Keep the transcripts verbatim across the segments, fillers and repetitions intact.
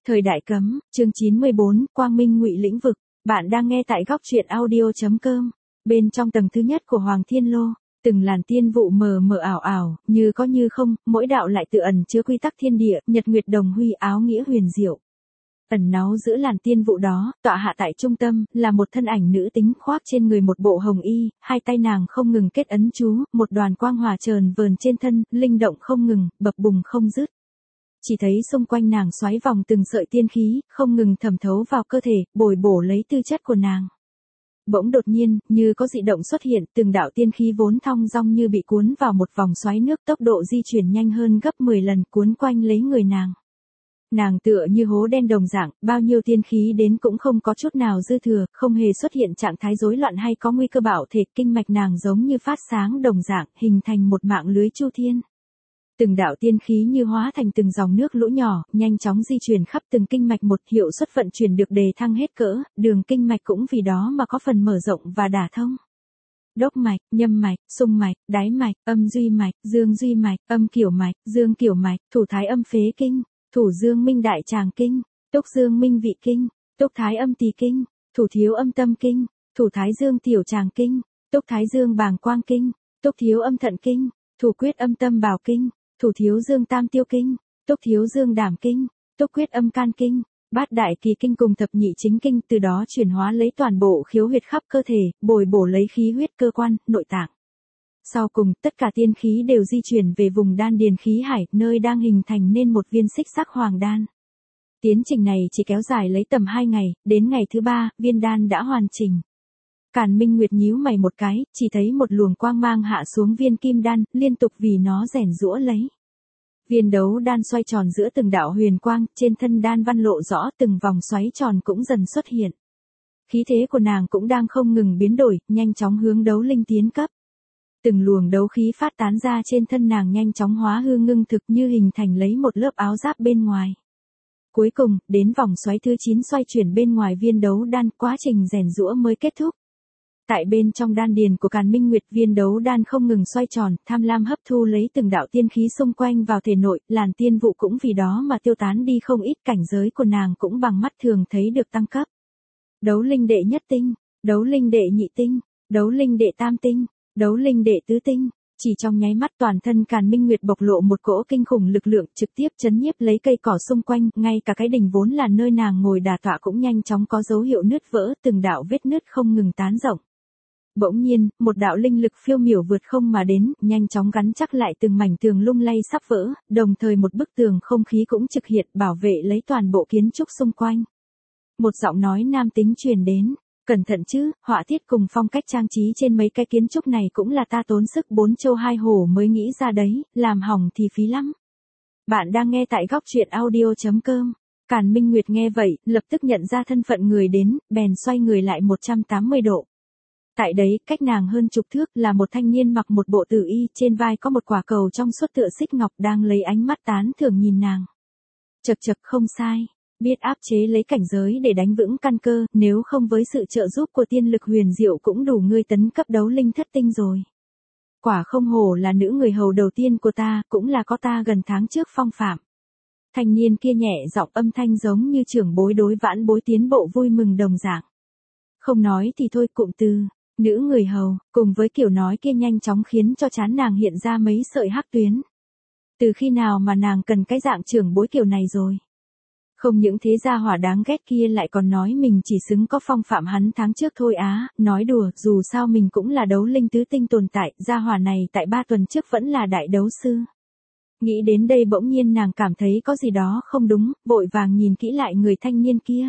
Thời đại cấm, chương chín mươi bốn, Quang Minh Ngụy Lĩnh Vực. Bạn đang nghe tại góc truyện audio chấm com. Bên trong tầng thứ nhất của Hoàng Thiên Lô, từng làn tiên vụ mờ mờ ảo ảo, như có như không, mỗi đạo lại tự ẩn chứa quy tắc thiên địa, nhật nguyệt đồng huy, áo nghĩa huyền diệu. Ẩn náu giữa làn tiên vụ đó, tọa hạ tại trung tâm, là một thân ảnh nữ tính khoác trên người một bộ hồng y, hai tay nàng không ngừng kết ấn chú, một đoàn quang hòa trờn vờn trên thân, linh động không ngừng, bập bùng không dứt. Chỉ thấy xung quanh nàng xoáy vòng từng sợi tiên khí, không ngừng thẩm thấu vào cơ thể, bồi bổ lấy tư chất của nàng. Bỗng đột nhiên, như có dị động xuất hiện, từng đạo tiên khí vốn thong dong như bị cuốn vào một vòng xoáy nước, tốc độ di chuyển nhanh hơn gấp mười lần, cuốn quanh lấy người nàng. Nàng tựa như hố đen đồng dạng, bao nhiêu tiên khí đến cũng không có chút nào dư thừa, không hề xuất hiện trạng thái rối loạn hay có nguy cơ bạo thể, kinh mạch nàng giống như phát sáng đồng dạng, hình thành một mạng lưới chu thiên. Từng đạo tiên khí như hóa thành từng dòng nước lũ nhỏ, nhanh chóng di chuyển khắp từng kinh mạch, một hiệu suất vận chuyển được đề thăng hết cỡ, đường kinh mạch cũng vì đó mà có phần mở rộng và đả thông. Đốc mạch, nhâm mạch, xung mạch, đái mạch, âm duy mạch, dương duy mạch, âm kiểu mạch, dương kiểu mạch, thủ thái âm phế kinh, thủ dương minh đại tràng kinh, túc dương minh vị kinh, túc thái âm tỳ kinh, thủ thiếu âm tâm kinh, thủ thái dương tiểu tràng kinh, túc thái dương bàng quang kinh, túc thiếu âm thận kinh, thủ quyết âm tâm bào kinh, thủ thiếu dương tam tiêu kinh, túc thiếu dương đảm kinh, túc quyết âm can kinh, bát đại kỳ kinh cùng thập nhị chính kinh, từ đó chuyển hóa lấy toàn bộ khiếu huyệt khắp cơ thể, bồi bổ lấy khí huyết cơ quan, nội tạng. Sau cùng, tất cả tiên khí đều di chuyển về vùng đan điền khí hải, nơi đang hình thành nên một viên xích sắc hoàng đan. Tiến trình này chỉ kéo dài lấy tầm hai ngày, đến ngày thứ ba, viên đan đã hoàn chỉnh. Càn Minh Nguyệt nhíu mày một cái, chỉ thấy một luồng quang mang hạ xuống viên kim đan, liên tục vì nó rèn giũa lấy. Viên đấu đan xoay tròn giữa từng đạo huyền quang, trên thân đan văn lộ rõ, từng vòng xoáy tròn cũng dần xuất hiện. Khí thế của nàng cũng đang không ngừng biến đổi, nhanh chóng hướng đấu linh tiến cấp. Từng luồng đấu khí phát tán ra trên thân nàng nhanh chóng hóa hư ngưng thực, như hình thành lấy một lớp áo giáp bên ngoài. Cuối cùng, đến vòng xoáy thứ chín xoay chuyển bên ngoài viên đấu đan, quá trình rèn giũa mới kết thúc. Tại bên trong đan điền của Càn Minh Nguyệt, viên đấu đan không ngừng xoay tròn, tham lam hấp thu lấy từng đạo tiên khí xung quanh vào thể nội, làn tiên vụ cũng vì đó mà tiêu tán đi không ít, cảnh giới của nàng cũng bằng mắt thường thấy được tăng cấp. Đấu linh đệ nhất tinh, đấu linh đệ nhị tinh, đấu linh đệ tam tinh, đấu linh đệ tứ tinh. Chỉ trong nháy mắt, toàn thân Càn Minh Nguyệt bộc lộ một cỗ kinh khủng lực lượng, trực tiếp chấn nhiếp lấy cây cỏ xung quanh, ngay cả cái đình vốn là nơi nàng ngồi đả tọa cũng nhanh chóng có dấu hiệu nứt vỡ, từng đạo vết nứt không ngừng tán rộng. Bỗng nhiên, một đạo linh lực phiêu miểu vượt không mà đến, nhanh chóng gắn chắc lại từng mảnh tường lung lay sắp vỡ, đồng thời một bức tường không khí cũng trực hiện, bảo vệ lấy toàn bộ kiến trúc xung quanh. Một giọng nói nam tính truyền đến, cẩn thận chứ, họa tiết cùng phong cách trang trí trên mấy cái kiến trúc này cũng là ta tốn sức bốn châu hai hổ mới nghĩ ra đấy, làm hỏng thì phí lắm. Bạn đang nghe tại góc truyện audio chấm com. Càn Minh Nguyệt nghe vậy, lập tức nhận ra thân phận người đến, bèn xoay người lại một trăm tám mươi độ. Tại đấy, cách nàng hơn chục thước, là một thanh niên mặc một bộ tử y, trên vai có một quả cầu trong suốt tựa xích ngọc, đang lấy ánh mắt tán thưởng nhìn nàng. Chậc chậc, không sai, biết áp chế lấy cảnh giới để đánh vững căn cơ, nếu không với sự trợ giúp của tiên lực huyền diệu cũng đủ ngươi tấn cấp đấu linh thất tinh rồi. Quả không hổ là nữ người hầu đầu tiên của ta, cũng là có ta gần tháng trước phong phạm. Thanh niên kia nhẹ giọng, âm thanh giống như trưởng bối đối vãn bối tiến bộ vui mừng đồng dạng. Không nói thì thôi, cụm từ nữ người hầu, cùng với kiểu nói kia nhanh chóng khiến cho trán nàng hiện ra mấy sợi hắc tuyến. Từ khi nào mà nàng cần cái dạng trưởng bối kiểu này rồi? Không những thế, gia hỏa đáng ghét kia lại còn nói mình chỉ xứng có phong phạm hắn tháng trước thôi á, nói đùa, dù sao mình cũng là đấu linh tứ tinh tồn tại, gia hỏa này tại ba tuần trước vẫn là đại đấu sư. Nghĩ đến đây bỗng nhiên nàng cảm thấy có gì đó không đúng, vội vàng nhìn kỹ lại người thanh niên kia.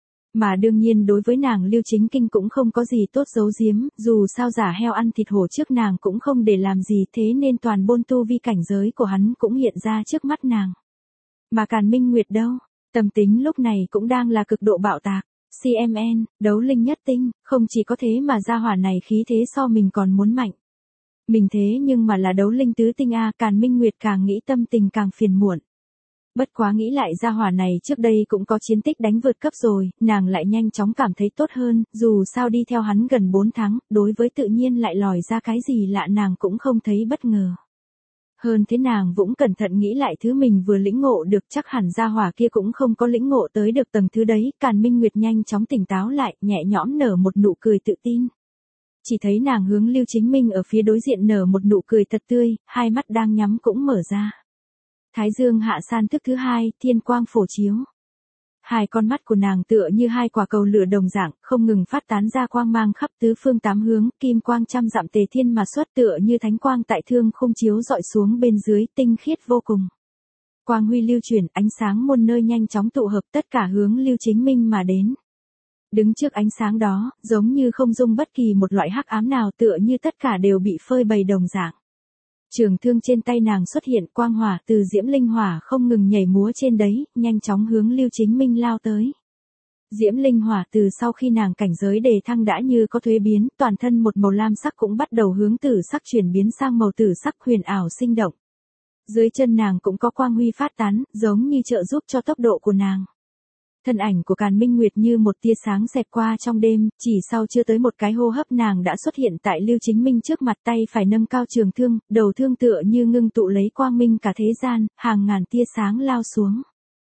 Mà đương nhiên đối với nàng Lưu Chính Kinh cũng không có gì tốt giấu giếm, dù sao giả heo ăn thịt hổ trước nàng cũng không để làm gì, thế nên toàn bôn tu vi cảnh giới của hắn cũng hiện ra trước mắt nàng. Mà Càn Minh Nguyệt đâu, tâm tính lúc này cũng đang là cực độ bạo tạc. xê em en, đấu linh nhất tinh, không chỉ có thế mà gia hỏa này khí thế so mình còn muốn mạnh. Mình thế nhưng mà là đấu linh tứ tinh a, Càn Minh Nguyệt càng nghĩ tâm tình càng phiền muộn. Bất quá nghĩ lại gia hỏa này trước đây cũng có chiến tích đánh vượt cấp rồi, nàng lại nhanh chóng cảm thấy tốt hơn, dù sao đi theo hắn gần bốn tháng, đối với tự nhiên lại lòi ra cái gì lạ nàng cũng không thấy bất ngờ. Hơn thế nàng cũng cẩn thận nghĩ lại thứ mình vừa lĩnh ngộ được, chắc hẳn gia hỏa kia cũng không có lĩnh ngộ tới được tầng thứ đấy. Càn Minh Nguyệt nhanh chóng tỉnh táo lại, nhẹ nhõm nở một nụ cười tự tin. Chỉ thấy nàng hướng Lưu Chính Minh ở phía đối diện nở một nụ cười thật tươi, hai mắt đang nhắm cũng mở ra. Thái dương hạ san thức thứ hai, thiên quang phổ chiếu. Hai con mắt của nàng tựa như hai quả cầu lửa đồng dạng, không ngừng phát tán ra quang mang khắp tứ phương tám hướng, kim quang trăm dặm tề thiên mà xuất, tựa như thánh quang tại thương khung chiếu dọi xuống bên dưới, tinh khiết vô cùng. Quang huy lưu chuyển, ánh sáng muôn nơi nhanh chóng tụ hợp, tất cả hướng Lưu Chính Minh mà đến. Đứng trước ánh sáng đó, giống như không dung bất kỳ một loại hắc ám nào, tựa như tất cả đều bị phơi bày đồng dạng. Trường thương trên tay nàng xuất hiện, quang hỏa từ diễm linh hỏa không ngừng nhảy múa trên đấy, nhanh chóng hướng Lưu Chính Minh lao tới. Diễm linh hỏa từ sau khi nàng cảnh giới đề thăng đã như có thuế biến, toàn thân một màu lam sắc cũng bắt đầu hướng tử sắc chuyển biến sang màu tử sắc huyền ảo sinh động. Dưới chân nàng cũng có quang huy phát tán, giống như trợ giúp cho tốc độ của nàng. Thân ảnh của Càn Minh Nguyệt như một tia sáng xẹt qua trong đêm, chỉ sau chưa tới một cái hô hấp nàng đã xuất hiện tại Lưu Chính Minh trước mặt, tay phải nâng cao trường thương, đầu thương tựa như ngưng tụ lấy quang minh cả thế gian, hàng ngàn tia sáng lao xuống.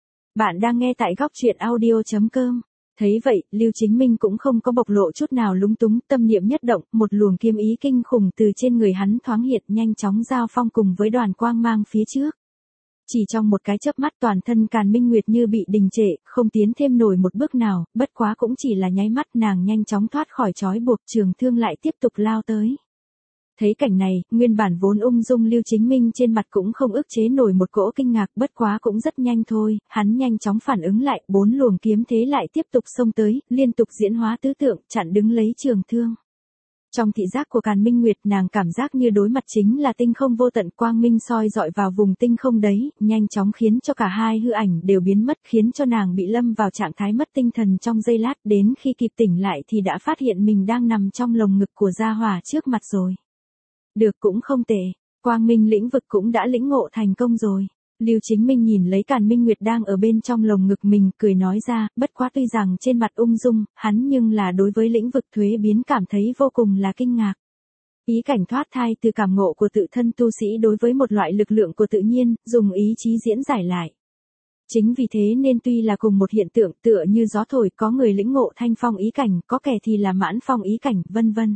Bạn đang nghe tại góc truyện audio chấm com. Thấy vậy, Lưu Chính Minh cũng không có bộc lộ chút nào lúng túng, tâm niệm nhất động, một luồng kiếm ý kinh khủng từ trên người hắn thoáng hiện, nhanh chóng giao phong cùng với đoàn quang mang phía trước. Chỉ trong một cái chớp mắt toàn thân Càn Minh Nguyệt như bị đình trệ, không tiến thêm nổi một bước nào, bất quá cũng chỉ là nháy mắt nàng nhanh chóng thoát khỏi trói buộc, trường thương lại tiếp tục lao tới. Thấy cảnh này, nguyên bản vốn ung dung Lưu Chính Minh trên mặt cũng không ức chế nổi một cỗ kinh ngạc, bất quá cũng rất nhanh thôi, hắn nhanh chóng phản ứng lại, bốn luồng kiếm thế lại tiếp tục xông tới, liên tục diễn hóa tứ tượng, chặn đứng lấy trường thương. Trong thị giác của Càn Minh Nguyệt nàng cảm giác như đối mặt chính là tinh không vô tận, quang minh soi dọi vào vùng tinh không đấy, nhanh chóng khiến cho cả hai hư ảnh đều biến mất, khiến cho nàng bị lâm vào trạng thái mất tinh thần trong giây lát, đến khi kịp tỉnh lại thì đã phát hiện mình đang nằm trong lồng ngực của gia hỏa trước mặt rồi. Được, cũng không tệ, quang minh lĩnh vực cũng đã lĩnh ngộ thành công rồi. Lưu Chính Minh nhìn lấy Càn Minh Nguyệt đang ở bên trong lồng ngực mình, cười nói ra, bất quá tuy rằng trên mặt ung dung, hắn nhưng là đối với lĩnh vực thuế biến cảm thấy vô cùng là kinh ngạc. Ý cảnh thoát thai từ cảm ngộ của tự thân tu sĩ đối với một loại lực lượng của tự nhiên, dùng ý chí diễn giải lại. Chính vì thế nên tuy là cùng một hiện tượng tựa như gió thổi, có người lĩnh ngộ thanh phong ý cảnh, có kẻ thì là mãn phong ý cảnh, vân vân.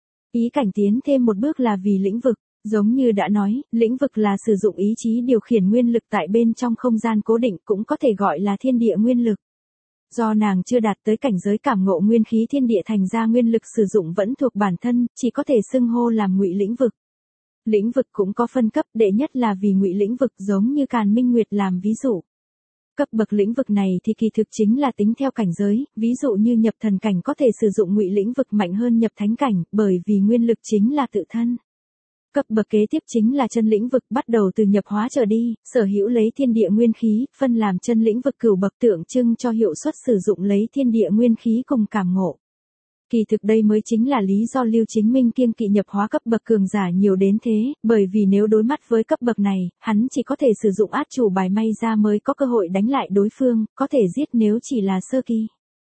Ý cảnh tiến thêm một bước là vì lĩnh vực. Giống như đã nói, lĩnh vực là sử dụng ý chí điều khiển nguyên lực tại bên trong không gian cố định, cũng có thể gọi là thiên địa nguyên lực. Do nàng chưa đạt tới cảnh giới cảm ngộ nguyên khí thiên địa thành ra nguyên lực sử dụng vẫn thuộc bản thân, chỉ có thể xưng hô làm ngụy lĩnh vực. Lĩnh vực cũng có phân cấp, đệ nhất là vì ngụy lĩnh vực, giống như Càn Minh Nguyệt làm ví dụ. Cấp bậc lĩnh vực này thì kỳ thực chính là tính theo cảnh giới, ví dụ như nhập thần cảnh có thể sử dụng ngụy lĩnh vực mạnh hơn nhập thánh cảnh, bởi vì nguyên lực chính là tự thân. Cấp bậc kế tiếp chính là chân lĩnh vực, bắt đầu từ nhập hóa trở đi, sở hữu lấy thiên địa nguyên khí, phân làm chân lĩnh vực cửu bậc, tượng trưng cho hiệu suất sử dụng lấy thiên địa nguyên khí cùng cảm ngộ. Kỳ thực đây mới chính là lý do Lưu Chính Minh kiêng kỵ nhập hóa cấp bậc cường giả nhiều đến thế, bởi vì nếu đối mắt với cấp bậc này, hắn chỉ có thể sử dụng át chủ bài may ra mới có cơ hội đánh lại đối phương, có thể giết nếu chỉ là sơ kỳ.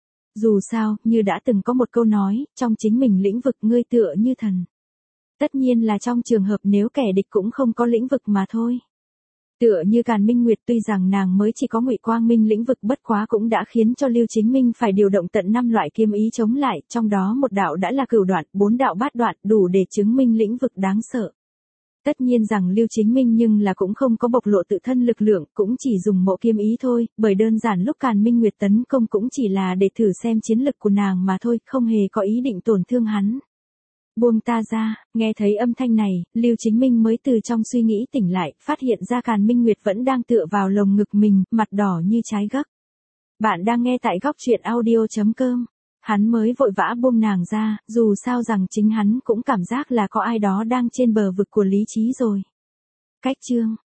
Dù sao, như đã từng có một câu nói, trong chính mình lĩnh vực ngươi tựa như thần. Tất nhiên là trong trường hợp nếu kẻ địch cũng không có lĩnh vực mà thôi. Tựa như Càn Minh Nguyệt tuy rằng nàng mới chỉ có ngụy quang minh lĩnh vực, bất quá cũng đã khiến cho Lưu Chính Minh phải điều động tận năm loại kiếm ý chống lại, trong đó một đạo đã là cửu đoạn, bốn đạo bát đoạn, đủ để chứng minh lĩnh vực đáng sợ. Tất nhiên rằng Lưu Chính Minh nhưng là cũng không có bộc lộ tự thân lực lượng, cũng chỉ dùng mộ kiếm ý thôi, bởi đơn giản lúc Càn Minh Nguyệt tấn công cũng chỉ là để thử xem chiến lực của nàng mà thôi, không hề có ý định tổn thương hắn. Buông ta ra, nghe thấy âm thanh này, Lưu Chính Minh mới từ trong suy nghĩ tỉnh lại, phát hiện ra Càn Minh Nguyệt vẫn đang tựa vào lồng ngực mình, mặt đỏ như trái gấc. Bạn đang nghe tại góc truyện audio chấm com. Hắn mới vội vã buông nàng ra, dù sao rằng chính hắn cũng cảm giác là có ai đó đang trên bờ vực của lý trí rồi. Cách chương